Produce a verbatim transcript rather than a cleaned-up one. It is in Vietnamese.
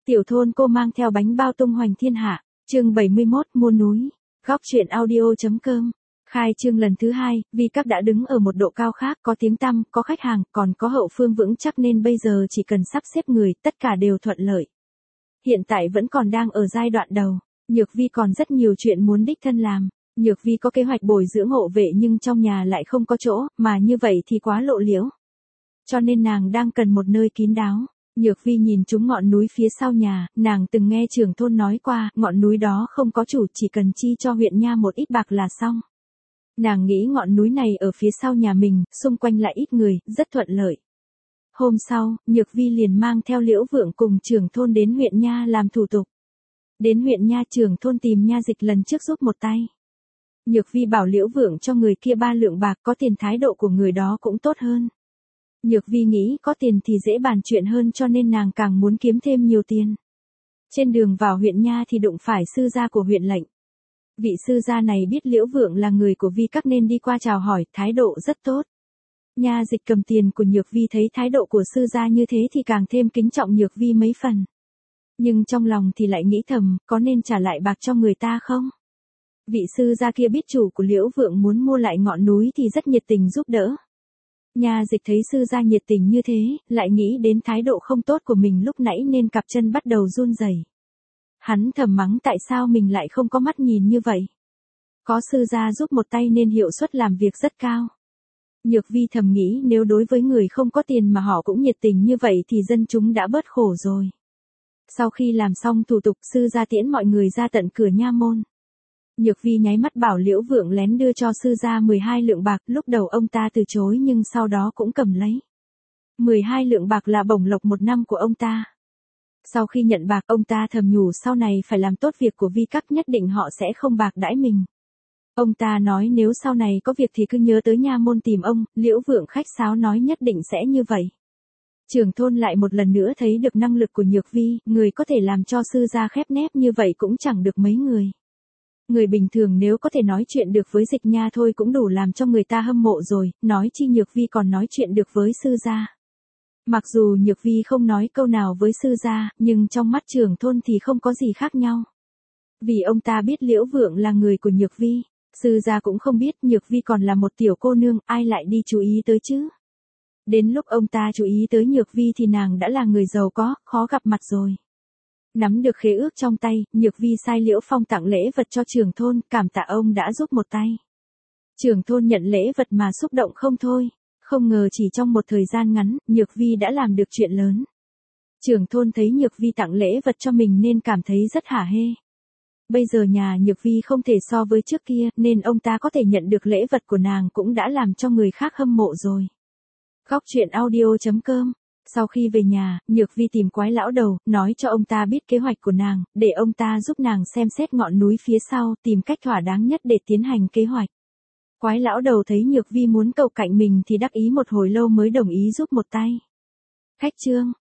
Tiểu thôn cô mang theo bánh bao tung hoành thiên hạ, chương bảy mươi mốt mua núi, góc truyện audio.com. Khai trương lần thứ hai, vì các đã đứng ở một độ cao khác, có tiếng tăm, có khách hàng, còn có hậu phương vững chắc nên bây giờ chỉ cần sắp xếp người, tất cả đều thuận lợi. Hiện tại vẫn còn đang ở giai đoạn đầu, Nhược Vi còn rất nhiều chuyện muốn đích thân làm. Nhược Vi có kế hoạch bồi dưỡng hộ vệ nhưng trong nhà lại không có chỗ, mà như vậy thì quá lộ liễu. Cho nên nàng đang cần một nơi kín đáo. Nhược Vi nhìn trúng ngọn núi phía sau nhà, nàng từng nghe trưởng thôn nói qua, ngọn núi đó không có chủ, chỉ cần chi cho huyện nha một ít bạc là xong. Nàng nghĩ ngọn núi này ở phía sau nhà mình, xung quanh lại ít người, rất thuận lợi. Hôm sau, Nhược Vi liền mang theo Liễu Vượng cùng trưởng thôn đến huyện nha làm thủ tục. Đến huyện nha, trưởng thôn tìm Nha Dịch lần trước giúp một tay. Nhược Vi bảo Liễu Vượng cho người kia ba lượng bạc, có tiền thái độ của người đó cũng tốt hơn. Nhược Vi nghĩ có tiền thì dễ bàn chuyện hơn cho nên nàng càng muốn kiếm thêm nhiều tiền. Trên đường vào huyện nha thì đụng phải sư gia của huyện lệnh. Vị sư gia này biết Liễu Vượng là người của Vi các nên đi qua chào hỏi, thái độ rất tốt. Nha Dịch cầm tiền của Nhược Vi thấy thái độ của sư gia như thế thì càng thêm kính trọng Nhược Vi mấy phần. Nhưng trong lòng thì lại nghĩ thầm, có nên trả lại bạc cho người ta không? Vị sư gia kia biết chủ của Liễu Vượng muốn mua lại ngọn núi thì rất nhiệt tình giúp đỡ. Nha Dịch thấy sư gia nhiệt tình như thế, lại nghĩ đến thái độ không tốt của mình lúc nãy nên cặp chân bắt đầu run rẩy. Hắn thầm mắng tại sao mình lại không có mắt nhìn như vậy. Có sư gia giúp một tay nên hiệu suất làm việc rất cao. Nhược Vi thầm nghĩ nếu đối với người không có tiền mà họ cũng nhiệt tình như vậy thì dân chúng đã bớt khổ rồi. Sau khi làm xong thủ tục, sư gia tiễn mọi người ra tận cửa nha môn. Nhược Vi nháy mắt bảo Liễu Vượng lén đưa cho sư gia mười hai lượng bạc, lúc đầu ông ta từ chối nhưng sau đó cũng cầm lấy. mười hai lượng bạc là bổng lộc một năm của ông ta. Sau khi nhận bạc, ông ta thầm nhủ sau này phải làm tốt việc của Vi các, nhất định họ sẽ không bạc đãi mình. Ông ta nói nếu sau này có việc thì cứ nhớ tới nha môn tìm ông. Liễu Vượng khách sáo nói nhất định sẽ như vậy. Trưởng thôn lại một lần nữa thấy được năng lực của Nhược Vi, người có thể làm cho sư gia khép nép như vậy cũng chẳng được mấy người. Người bình thường nếu có thể nói chuyện được với Dịch nha thôi cũng đủ làm cho người ta hâm mộ rồi, nói chi Nhược Vi còn nói chuyện được với sư gia. Mặc dù Nhược Vi không nói câu nào với sư gia, nhưng trong mắt trưởng thôn thì không có gì khác nhau. Vì ông ta biết Liễu Vượng là người của Nhược Vi, sư gia cũng không biết Nhược Vi còn là một tiểu cô nương, ai lại đi chú ý tới chứ. Đến lúc ông ta chú ý tới Nhược Vi thì nàng đã là người giàu có, khó gặp mặt rồi. Nắm được khế ước trong tay, Nhược Vi sai Liễu Phong tặng lễ vật cho trưởng thôn, cảm tạ ông đã giúp một tay. Trưởng thôn nhận lễ vật mà xúc động không thôi, không ngờ chỉ trong một thời gian ngắn, Nhược Vi đã làm được chuyện lớn. Trưởng thôn thấy Nhược Vi tặng lễ vật cho mình nên cảm thấy rất hả hê. Bây giờ nhà Nhược Vi không thể so với trước kia, nên ông ta có thể nhận được lễ vật của nàng cũng đã làm cho người khác hâm mộ rồi. Góc truyện audio.com. Sau khi về nhà, Nhược Vi tìm Quái lão đầu, nói cho ông ta biết kế hoạch của nàng, để ông ta giúp nàng xem xét ngọn núi phía sau, tìm cách thỏa đáng nhất để tiến hành kế hoạch. Quái lão đầu thấy Nhược Vi muốn cầu cạnh mình thì đắc ý một hồi lâu mới đồng ý giúp một tay. Khách trương,